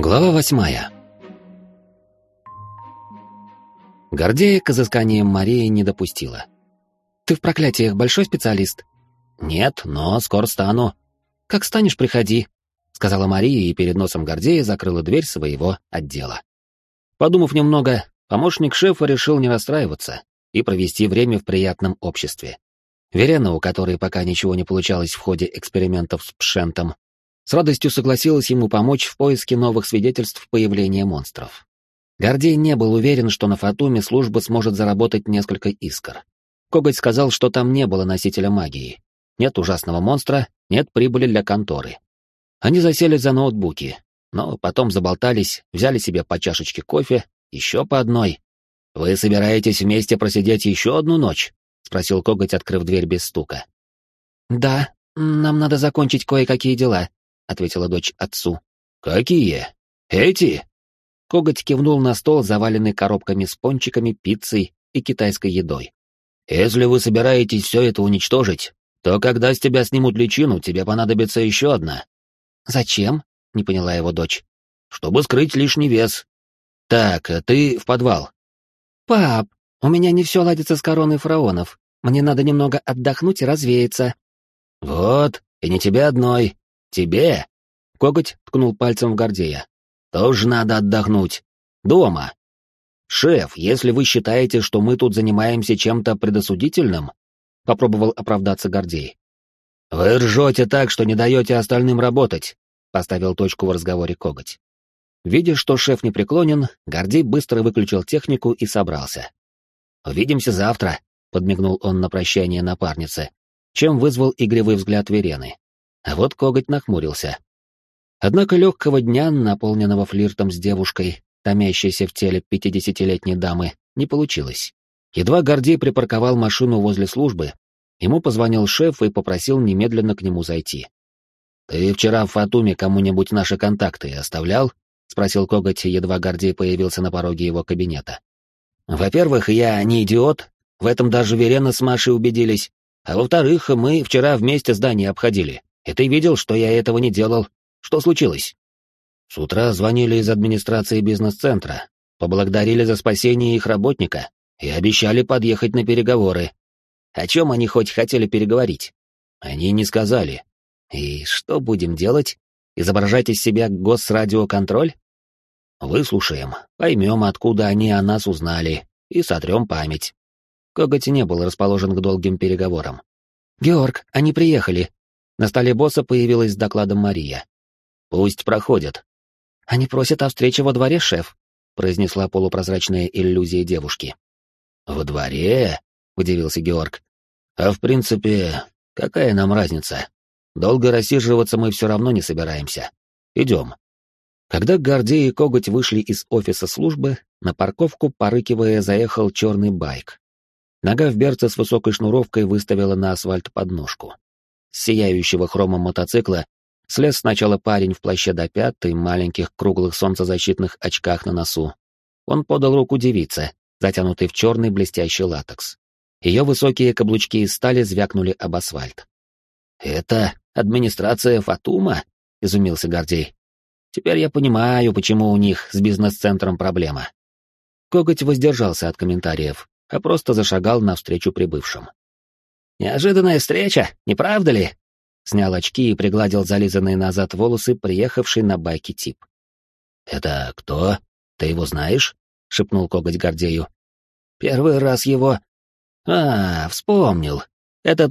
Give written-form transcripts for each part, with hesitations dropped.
Глава 8. Гордея к изысканиям Марии не допустила. «Ты в проклятиях большой специалист?» «Нет, но скоро стану». «Как станешь, приходи», — сказала Мария и перед носом Гордея закрыла дверь своего отдела. Подумав немного, помощник шефа решил не расстраиваться и провести время в приятном обществе. Верена, у которой пока ничего не получалось в ходе экспериментов с Пшентом, с радостью согласилась ему помочь в поиске новых свидетельств появления монстров. Гордей не был уверен, что на Фатуме служба сможет заработать несколько искр. Коготь сказал, что там не было носителя магии. Нет ужасного монстра, нет прибыли для конторы. Они засели за ноутбуки, но потом заболтались, взяли себе по чашечке кофе, еще по одной. «Вы собираетесь вместе просидеть еще одну ночь?» — спросил Коготь, открыв дверь без стука. «Да, нам надо закончить кое-какие дела», — ответила дочь отцу. «Какие? Эти?» Коготь кивнул на стол, заваленный коробками с пончиками, пиццей и китайской едой. «Если вы собираетесь все это уничтожить, то когда с тебя снимут личину, тебе понадобится еще одна». «Зачем?» — не поняла его дочь. «Чтобы скрыть лишний вес. Так, ты в подвал». «Пап, у меня не все ладится с короной фараонов. Мне надо немного отдохнуть и развеяться». «Вот, и не тебе одной. Тебе?» — Коготь ткнул пальцем в Гордея. «Тоже надо отдохнуть. Дома. Шеф, если вы считаете, что мы тут занимаемся чем-то предосудительным...» — попробовал оправдаться Гордей. «Вы ржете так, что не даете остальным работать», — поставил точку в разговоре Коготь. Видя, что шеф непреклонен, Гордей быстро выключил технику и собрался. «Увидимся завтра», — подмигнул он на прощание напарнице, чем вызвал игривый взгляд Верены. А вот Коготь нахмурился. Однако легкого дня, наполненного флиртом с девушкой, томящейся в теле 50-летней дамы, не получилось. Едва Гордей припарковал машину возле службы, ему позвонил шеф и попросил немедленно к нему зайти. «Ты вчера в Фатуме кому-нибудь наши контакты оставлял?» — спросил Коготь, едва Гордей появился на пороге его кабинета. «Во-первых, я не идиот, в этом даже Верена с Машей убедились, а во-вторых, мы вчера вместе здание обходили, и ты видел, что я этого не делал. Что случилось?» С утра звонили из администрации бизнес-центра, поблагодарили за спасение их работника и обещали подъехать на переговоры. О чем они хоть хотели переговорить? Они не сказали. И что будем делать? Изображать из себя госрадиоконтроль? Выслушаем, поймем, откуда они о нас узнали, и сотрем память. Коготь не был расположен к долгим переговорам. «Георг, они приехали». На столе босса появилась с докладом Мария. «Пусть проходят». «Они просят о встрече во дворе, шеф», — произнесла полупрозрачная иллюзия девушки. «Во дворе?» — удивился Георг. «А в принципе, какая нам разница? Долго рассиживаться мы все равно не собираемся. Идем». Когда Гордей и Коготь вышли из офиса службы, на парковку, порыкивая, заехал черный байк. Нога в берце с высокой шнуровкой выставила на асфальт подножку. С сияющего хромом мотоцикла слез сначала парень в плаще до пят и маленьких круглых солнцезащитных очках на носу. Он подал руку девице, затянутой в черный блестящий латекс. Ее высокие каблучки из стали звякнули об асфальт. «Это администрация Фатума?» — изумился Гордей. «Теперь я понимаю, почему у них с бизнес-центром проблема». Коготь воздержался от комментариев, а просто зашагал навстречу прибывшим. «Неожиданная встреча, не правда ли?» Снял очки и пригладил зализанные назад волосы, приехавший на байке тип. «Это кто? Ты его знаешь?» — шепнул Коготь Гордею. «Первый раз его...» Вспомнил. Это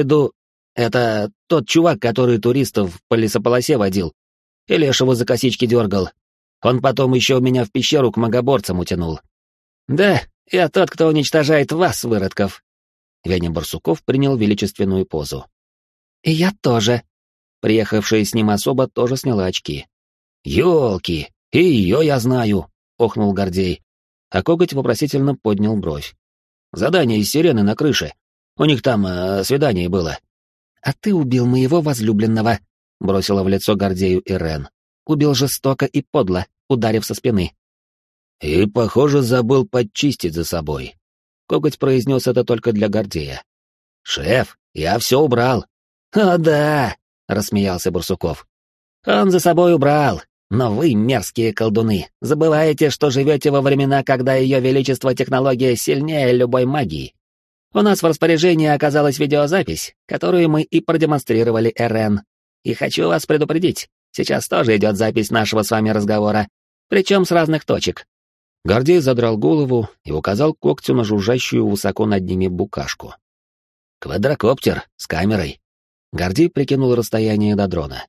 тот чувак, который туристов по лесополосе водил и лешего за косички дергал. Он потом еще меня в пещеру к магоборцам утянул. Да, я тот, кто уничтожает вас, выродков». Веня Барсуков принял величественную позу. «И я тоже». Приехавшая с ним особа тоже сняла очки. «Ёлки, и ее я знаю», — охнул Гордей. А Коготь вопросительно поднял бровь. «Задание из сирены на крыше. У них там свидание было». «А ты убил моего возлюбленного», — бросила в лицо Гордею Ирен. «Убил жестоко и подло, ударив со спины». «И, похоже, забыл подчистить за собой». Коготь произнес это только для Гордея. «Шеф, я все убрал». «О да», — рассмеялся Барсуков. «Он за собой убрал, Но вы, мерзкие колдуны, забываете, что живете во времена, когда Ее Величество технология сильнее любой магии. У нас в распоряжении оказалась видеозапись, которую мы и продемонстрировали РН. И хочу вас предупредить, сейчас тоже идет запись нашего с вами разговора, причем с разных точек». Гордей задрал голову и указал когтю на жужжащую высоко над ними букашку. «Квадрокоптер с камерой». Гордей прикинул расстояние до дрона.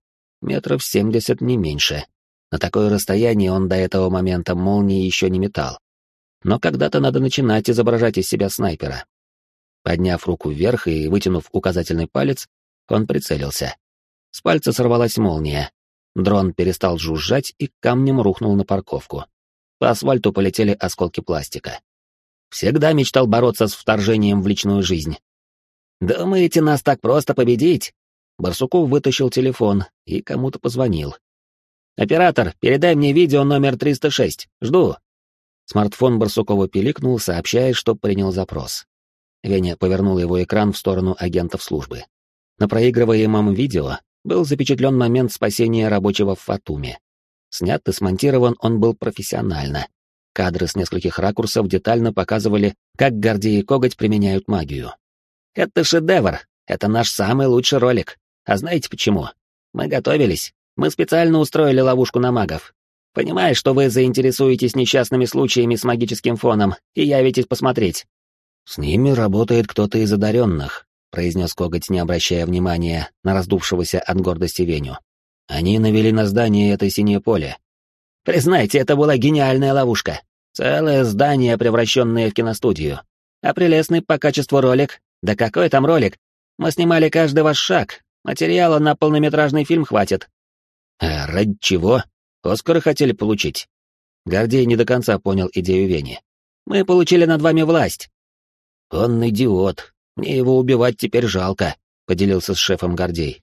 70 не меньше. На такое расстояние он до этого момента молнии еще не метал. Но когда-то надо начинать изображать из себя снайпера. Подняв руку вверх и вытянув указательный палец, он прицелился. С пальца сорвалась молния. Дрон перестал жужжать и камнем рухнул на парковку. По асфальту полетели осколки пластика. Всегда мечтал бороться с вторжением в личную жизнь. «Думаете, нас так просто победить?» Барсуков вытащил телефон и кому-то позвонил. «Оператор, передай мне видео номер 306. Жду». Смартфон Барсукова пиликнул, сообщая, что принял запрос. Веня повернул его экран в сторону агентов службы. На проигрываемом видео был запечатлен момент спасения рабочего в Фатуме. Снят и смонтирован он был профессионально. Кадры с нескольких ракурсов детально показывали, как Гордей и Коготь применяют магию. «Это шедевр! Это наш самый лучший ролик. А знаете почему? Мы готовились. Мы специально устроили ловушку на магов. Понимая, что вы заинтересуетесь несчастными случаями с магическим фоном и явитесь посмотреть». «С ними работает кто-то из одаренных», — произнес Коготь, не обращая внимания на раздувшегося от гордости Веню. «Они навели на здание это синее поле». «Признайте, это была гениальная ловушка. Целое здание, превращенное в киностудию. А прелестный по качеству ролик? Да какой там ролик? Мы снимали каждый ваш шаг. Материала на полнометражный фильм хватит». «А ради чего? Оскара хотели получить?» Гордей не до конца понял идею Вени. «Мы получили над вами власть». «Он идиот. Мне его убивать теперь жалко», — поделился с шефом Гордей.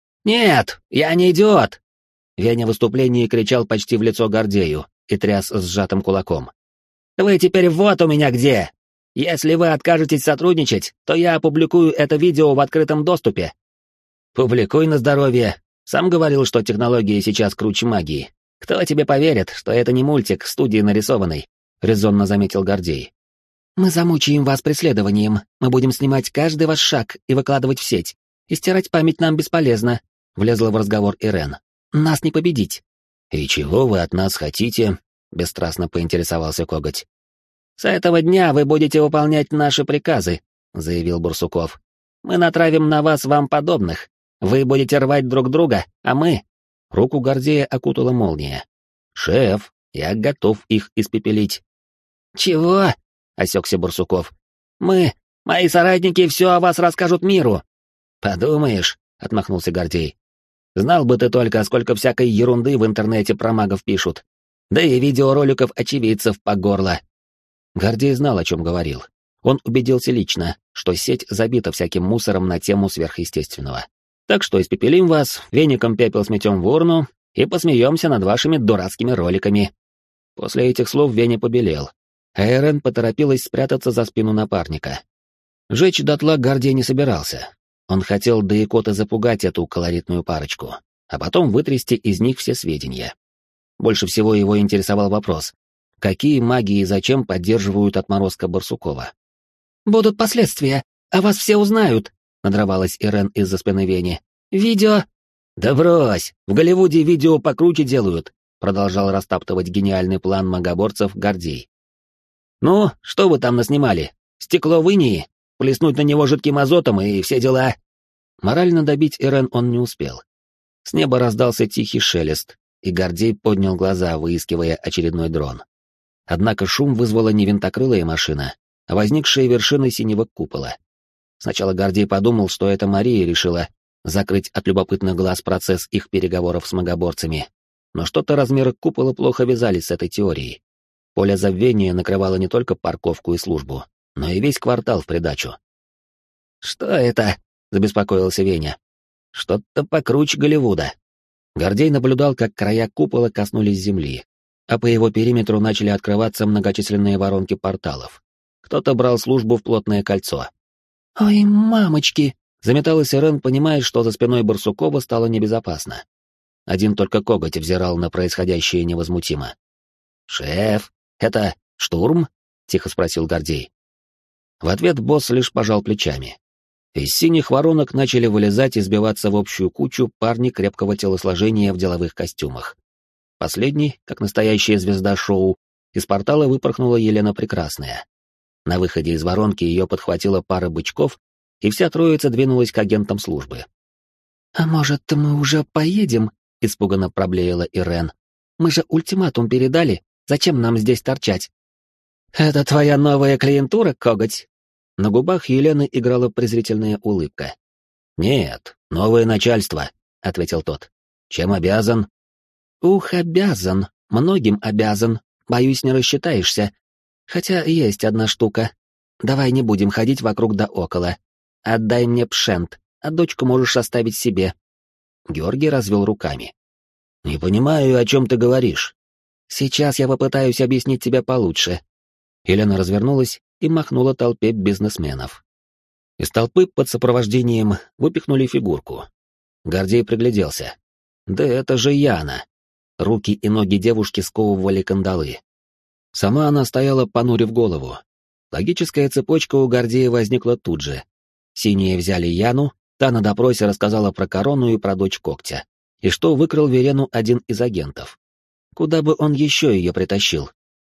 «Нет, я не идиот!» Веня в выступлении кричал почти в лицо Гордею и тряс сжатым кулаком. «Вы теперь вот у меня где! Если вы откажетесь сотрудничать, то я опубликую это видео в открытом доступе». «Публикуй на здоровье. Сам говорил, что технологии сейчас круче магии. Кто тебе поверит, что это не мультик студии нарисованный?» — резонно заметил Гордей. «Мы замучаем вас преследованием. Мы будем снимать каждый ваш шаг и выкладывать в сеть. И стирать память нам бесполезно», — влезла в разговор Ирен. «Нас не победить». «И чего вы от нас хотите?» — бесстрастно поинтересовался Коготь. «С этого дня вы будете выполнять наши приказы», — заявил Барсуков. «Мы натравим на вас вам подобных. Вы будете рвать друг друга, а мы...» Руку Гордея окутала молния. «Шеф, я готов их испепелить». «Чего?» — осекся Барсуков. «Мои соратники все о вас расскажут миру». «Подумаешь», — отмахнулся Гордей. «Знал бы ты только, сколько всякой ерунды в интернете про магов пишут. Да и видеороликов очевидцев по горло». Гордей знал, о чем говорил. Он убедился лично, что сеть забита всяким мусором на тему сверхъестественного. Так что испепелим вас, веником пепел сметем в урну и посмеемся над вашими дурацкими роликами». После этих слов Веня побелел, а Эрен поторопилась спрятаться за спину напарника. Жечь дотла Гордей не собирался. Он хотел до икоты запугать эту колоритную парочку, а потом вытрясти из них все сведения. Больше всего его интересовал вопрос, какие маги и зачем поддерживают отморозка Барсукова. «Будут последствия, а вас все узнают», — надрывалась Ирен из-за спины Вени. «Видео...» «Да брось, в Голливуде видео покруче делают», — продолжал растаптывать гениальный план магоборцев Гордей. «Ну, что вы там наснимали? Стекло в инии? Плеснуть на него жидким азотом и все дела?» Морально добить Ирен он не успел. С неба раздался тихий шелест, и Гордей поднял глаза, выискивая очередной дрон. Однако шум вызвала не винтокрылая машина, а возникшая вершина синего купола. Сначала Гордей подумал, что это Мария решила закрыть от любопытных глаз процесс их переговоров с магоборцами, но что-то размеры купола плохо вязались с этой теорией. Поле забвения накрывало не только парковку и службу, но и весь квартал в придачу. «Что это?» — забеспокоился Веня. «Что-то покруче Голливуда». Гордей наблюдал, как края купола коснулись земли, а по его периметру начали открываться многочисленные воронки порталов. Кто-то брал службу в плотное кольцо. «Ой, мамочки!» — заметалась Ирен, понимая, что за спиной Барсукова стало небезопасно. Один только коготь взирал на происходящее невозмутимо. «Шеф, это штурм?» — тихо спросил Гордей. В ответ босс лишь пожал плечами. Из синих воронок начали вылезать и сбиваться в общую кучу парни крепкого телосложения в деловых костюмах. Последний, как настоящая звезда шоу, из портала выпорхнула Елена Прекрасная. На выходе из воронки ее подхватила пара бычков, и вся троица двинулась к агентам службы. «А может, мы уже поедем?» — испуганно проблеяла Ирен. «Мы же ультиматум передали, зачем нам здесь торчать?» «Это твоя новая клиентура, коготь?» На губах Елены играла презрительная улыбка. «Нет, новое начальство», — ответил тот. «Чем обязан?» «Ух, обязан, многим обязан. Боюсь, не рассчитаешься. Хотя есть одна штука. Давай не будем ходить вокруг да около. Отдай мне пшент, а дочку можешь оставить себе». Георгий развел руками. «Не понимаю, о чем ты говоришь». «Сейчас я попытаюсь объяснить тебе получше». Елена развернулась и махнула толпе бизнесменов. Из толпы под сопровождением выпихнули фигурку. Гордей пригляделся. «Да это же Яна!» Руки и ноги девушки сковывали кандалы. Сама она стояла, понурив голову. Логическая цепочка у Гордея возникла тут же. Синие взяли Яну, та на допросе рассказала про корону и про дочь когтя, и что выкрал Верену один из агентов. Куда бы он еще ее притащил?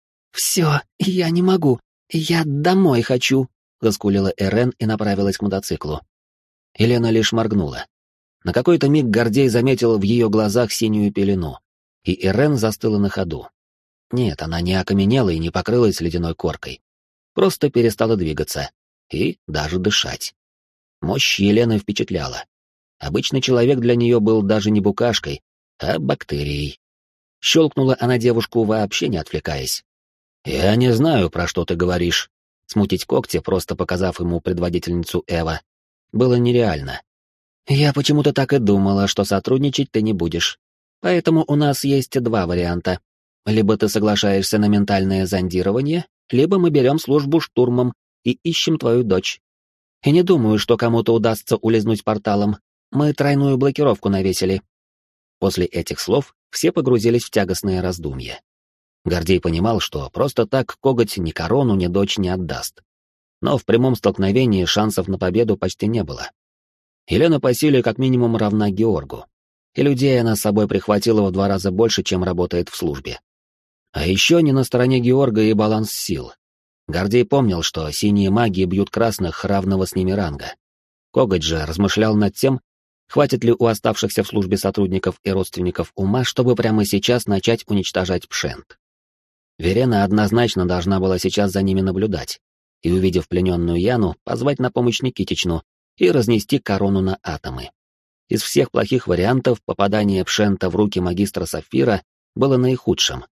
«Все, я не могу, я домой хочу», — заскулила Эрен и направилась к мотоциклу. Елена лишь моргнула. На какой-то миг Гордей заметил в ее глазах синюю пелену, и Эрен застыла на ходу. Нет, она не окаменела и не покрылась ледяной коркой. Просто перестала двигаться и даже дышать. Мощь Елены впечатляла. Обычный человек для нее был даже не букашкой, а бактерией. Щелкнула она девушку, вообще не отвлекаясь. «Я не знаю, про что ты говоришь». Смутить когти, просто показав ему предводительницу Эва, было нереально. «Я почему-то так и думала, что сотрудничать ты не будешь. Поэтому у нас есть два варианта. Либо ты соглашаешься на ментальное зондирование, либо мы берем службу штурмом и ищем твою дочь. И не думаю, что кому-то удастся улизнуть порталом. Мы тройную блокировку навесили». После этих слов все погрузились в тягостное раздумье. Гордей понимал, что просто так коготь ни корону, ни дочь не отдаст. Но в прямом столкновении шансов на победу почти не было. Елена по силе как минимум равна Георгу. И людей она с собой прихватила в 2 раза больше, чем работает в службе. А еще не на стороне Георга и баланс сил. Гордей помнил, что синие маги бьют красных равного с ними ранга. Коготь же размышлял над тем, хватит ли у оставшихся в службе сотрудников и родственников ума, чтобы прямо сейчас начать уничтожать пшент. Верена однозначно должна была сейчас за ними наблюдать и, увидев плененную Яну, позвать на помощь Никитичну и разнести корону на атомы. Из всех плохих вариантов попадание пшента в руки магистра Сапфира было наихудшим.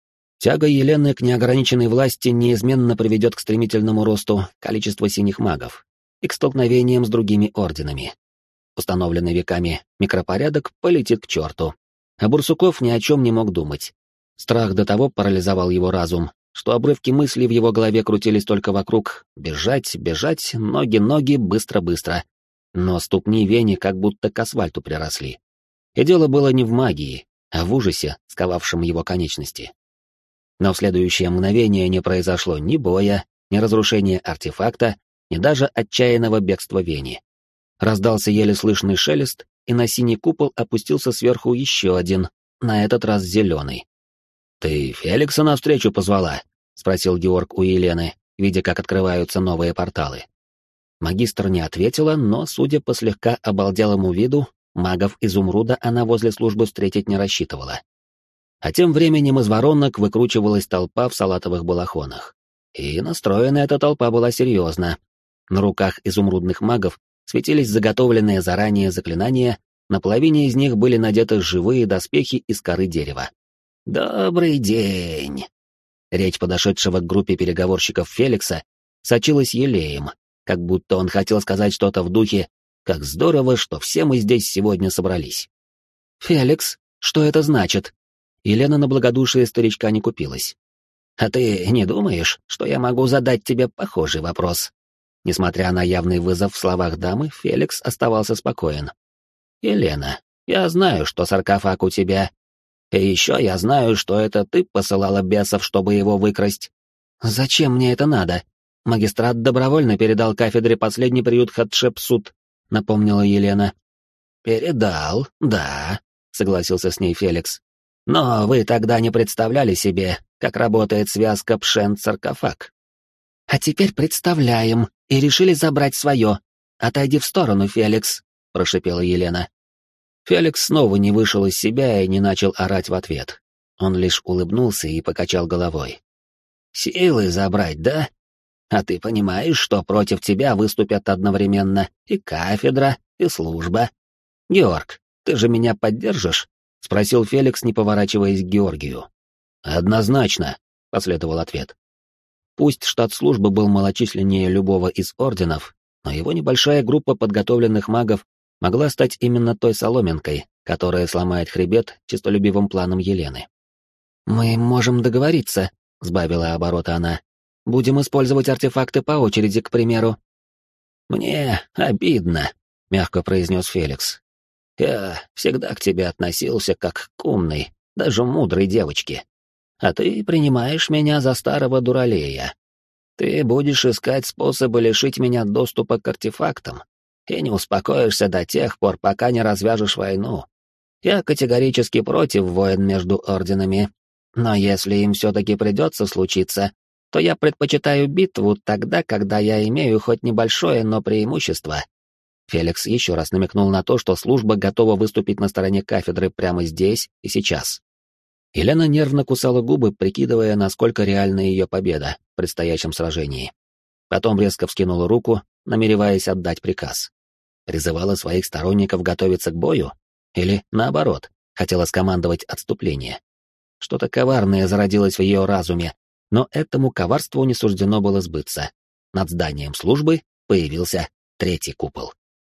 Тяга Елены к неограниченной власти неизменно приведет к стремительному росту количества синих магов и к столкновениям с другими орденами. Установленный веками микропорядок полетит к черту. А Бурсуков ни о чем не мог думать. Страх до того парализовал его разум, что обрывки мыслей в его голове крутились только вокруг «бежать, бежать, ноги, быстро-быстро». Но ступни Вени как будто к асфальту приросли. И дело было не в магии, а в ужасе, сковавшем его конечности. Но в следующее мгновение не произошло ни боя, ни разрушения артефакта, ни даже отчаянного бегства Вени. Раздался еле слышный шелест, и на синий купол опустился сверху еще один, на этот раз зеленый. «Ты Феликса навстречу позвала?» — спросил Георг у Елены, видя, как открываются новые порталы. Магистр не ответила, но, судя по слегка обалделому виду, магов Изумруда она возле службы встретить не рассчитывала. А тем временем из воронок выкручивалась толпа в салатовых балахонах. И настроена эта толпа была серьезно. На руках изумрудных магов светились заготовленные заранее заклинания, на половине из них были надеты живые доспехи из коры дерева. «Добрый день!» Речь подошедшего к группе переговорщиков Феликса сочилась елеем, как будто он хотел сказать что-то в духе «Как здорово, что все мы здесь сегодня собрались». «Феликс, что это значит?» Елена на благодушие старичка не купилась. «А ты не думаешь, что я могу задать тебе похожий вопрос?» Несмотря на явный вызов в словах дамы, Феликс оставался спокоен. «Елена, Я знаю, что саркофаг у тебя. И еще я знаю, что это ты посылала бесов, чтобы его выкрасть. Зачем мне это надо? Магистрат добровольно передал кафедре последний приют Хатшепсут, напомнила Елена. Передал, да, согласился с ней Феликс. Но вы тогда не представляли себе, как работает связка Пшен-саркофаг. А теперь представляем и решили забрать свое. Отойди в сторону, Феликс, прошипела Елена. Феликс снова не вышел из себя и не начал орать в ответ. Он лишь улыбнулся и покачал головой. «Силы забрать, да? А ты понимаешь, что против тебя выступят одновременно и кафедра, и служба? Георг, ты же меня поддержишь?» — спросил Феликс, не поворачиваясь к Георгию. «Однозначно», — последовал ответ. Пусть штат службы был малочисленнее любого из орденов, но его небольшая группа подготовленных магов могла стать именно той соломинкой, которая сломает хребет честолюбивым планом Елены. «Мы можем договориться», — сбавила обороты она. «Будем использовать артефакты по очереди, к примеру». «Мне обидно», — мягко произнес Феликс. «Я всегда к тебе относился как к умной, даже мудрой девочке. А ты принимаешь меня за старого дуралея. Ты будешь искать способы лишить меня доступа к артефактам, и не успокоишься до тех пор, пока не развяжешь войну. Я категорически против войн между орденами, но если им все-таки придется случиться, то я предпочитаю битву тогда, когда я имею хоть небольшое, но преимущество». Феликс еще раз намекнул на то, что служба готова выступить на стороне кафедры прямо здесь и сейчас. Елена нервно кусала губы, прикидывая, насколько реальна ее победа в предстоящем сражении. Потом резко вскинула руку, намереваясь отдать приказ. Призывала своих сторонников готовиться к бою? Или, наоборот, хотела скомандовать отступление? Что-то коварное зародилось в ее разуме, но этому коварству не суждено было сбыться. Над зданием службы появился третий купол.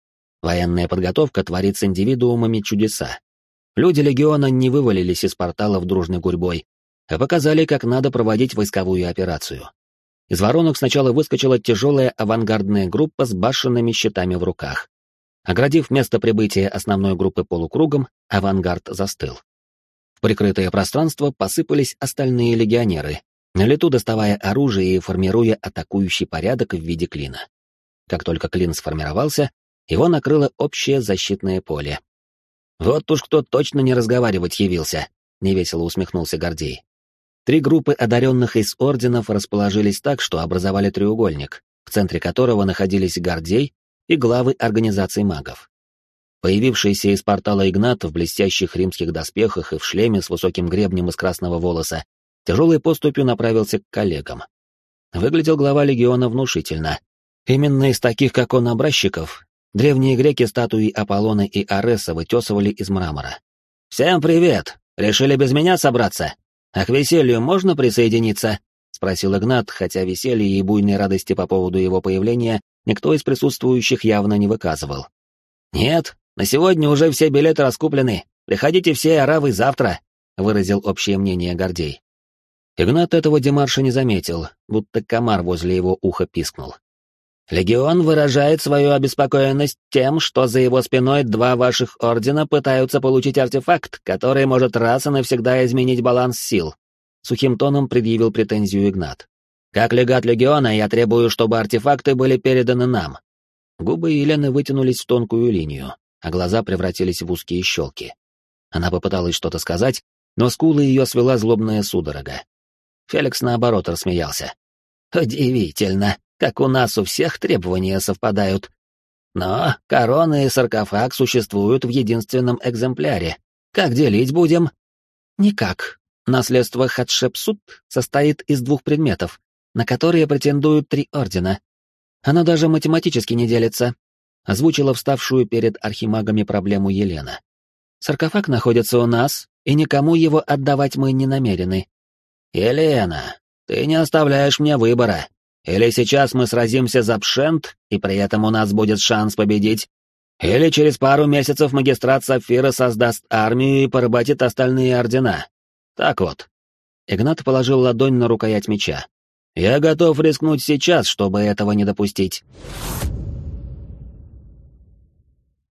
Военная подготовка творит с индивидуумами чудеса. Люди легиона не вывалились из порталов дружной гурьбой, а показали, как надо проводить войсковую операцию. Из воронок сначала выскочила тяжелая авангардная группа с башенными щитами в руках. Оградив место прибытия основной группы полукругом, авангард застыл. В прикрытое пространство посыпались остальные легионеры, на лету доставая оружие и формируя атакующий порядок в виде клина. Как только клин сформировался, его накрыло общее защитное поле. «Вот уж кто точно не разговаривать явился», — невесело усмехнулся Гордей. 3 группы одаренных из орденов расположились так, что образовали треугольник, в центре которого находились Гордей и главы организаций магов. Появившийся из портала Игнат в блестящих римских доспехах и в шлеме с высоким гребнем из красного волоса тяжелой поступью направился к коллегам. Выглядел глава легиона внушительно. Именно из таких, как он, образчиков древние греки статуи Аполлона и Ареса вытесывали из мрамора. «Всем привет! Решили без меня собраться? А к веселью можно присоединиться?» — спросил Игнат, хотя веселья и буйной радости по поводу его появления никто из присутствующих явно не выказывал. «Нет, на сегодня уже все билеты раскуплены. Приходите все оравы завтра», — выразил общее мнение Гордей. Игнат этого демарша не заметил, будто комар возле его уха пискнул. «Легион выражает свою обеспокоенность тем, что за его спиной 2 ваших ордена пытаются получить артефакт, который может раз и навсегда изменить баланс сил», — сухим тоном предъявил претензию Игнат. «Как легат легиона я требую, чтобы артефакты были переданы нам». Губы Елены вытянулись в тонкую линию, а глаза превратились в узкие щелки. Она попыталась что-то сказать, но скулы ее свела злобная судорога. Феликс, наоборот, рассмеялся. «Удивительно, как у нас у всех требования совпадают. Но корона и саркофаг существуют в единственном экземпляре. Как делить будем?» «Никак. Наследство Хатшепсут состоит из 2 предметов, на которые претендуют 3 ордена. Оно даже математически не делится», — озвучила вставшую перед архимагами проблему Елена. «Саркофаг находится у нас, и никому его отдавать мы не намерены». «Елена, ты не оставляешь мне выбора. Или сейчас мы сразимся за Пшент, и при этом у нас будет шанс победить, или через пару месяцев магистрат Сапфира создаст армию и поработит остальные ордена. Так вот». Игнат положил ладонь на рукоять меча. «Я готов рискнуть сейчас, чтобы этого не допустить».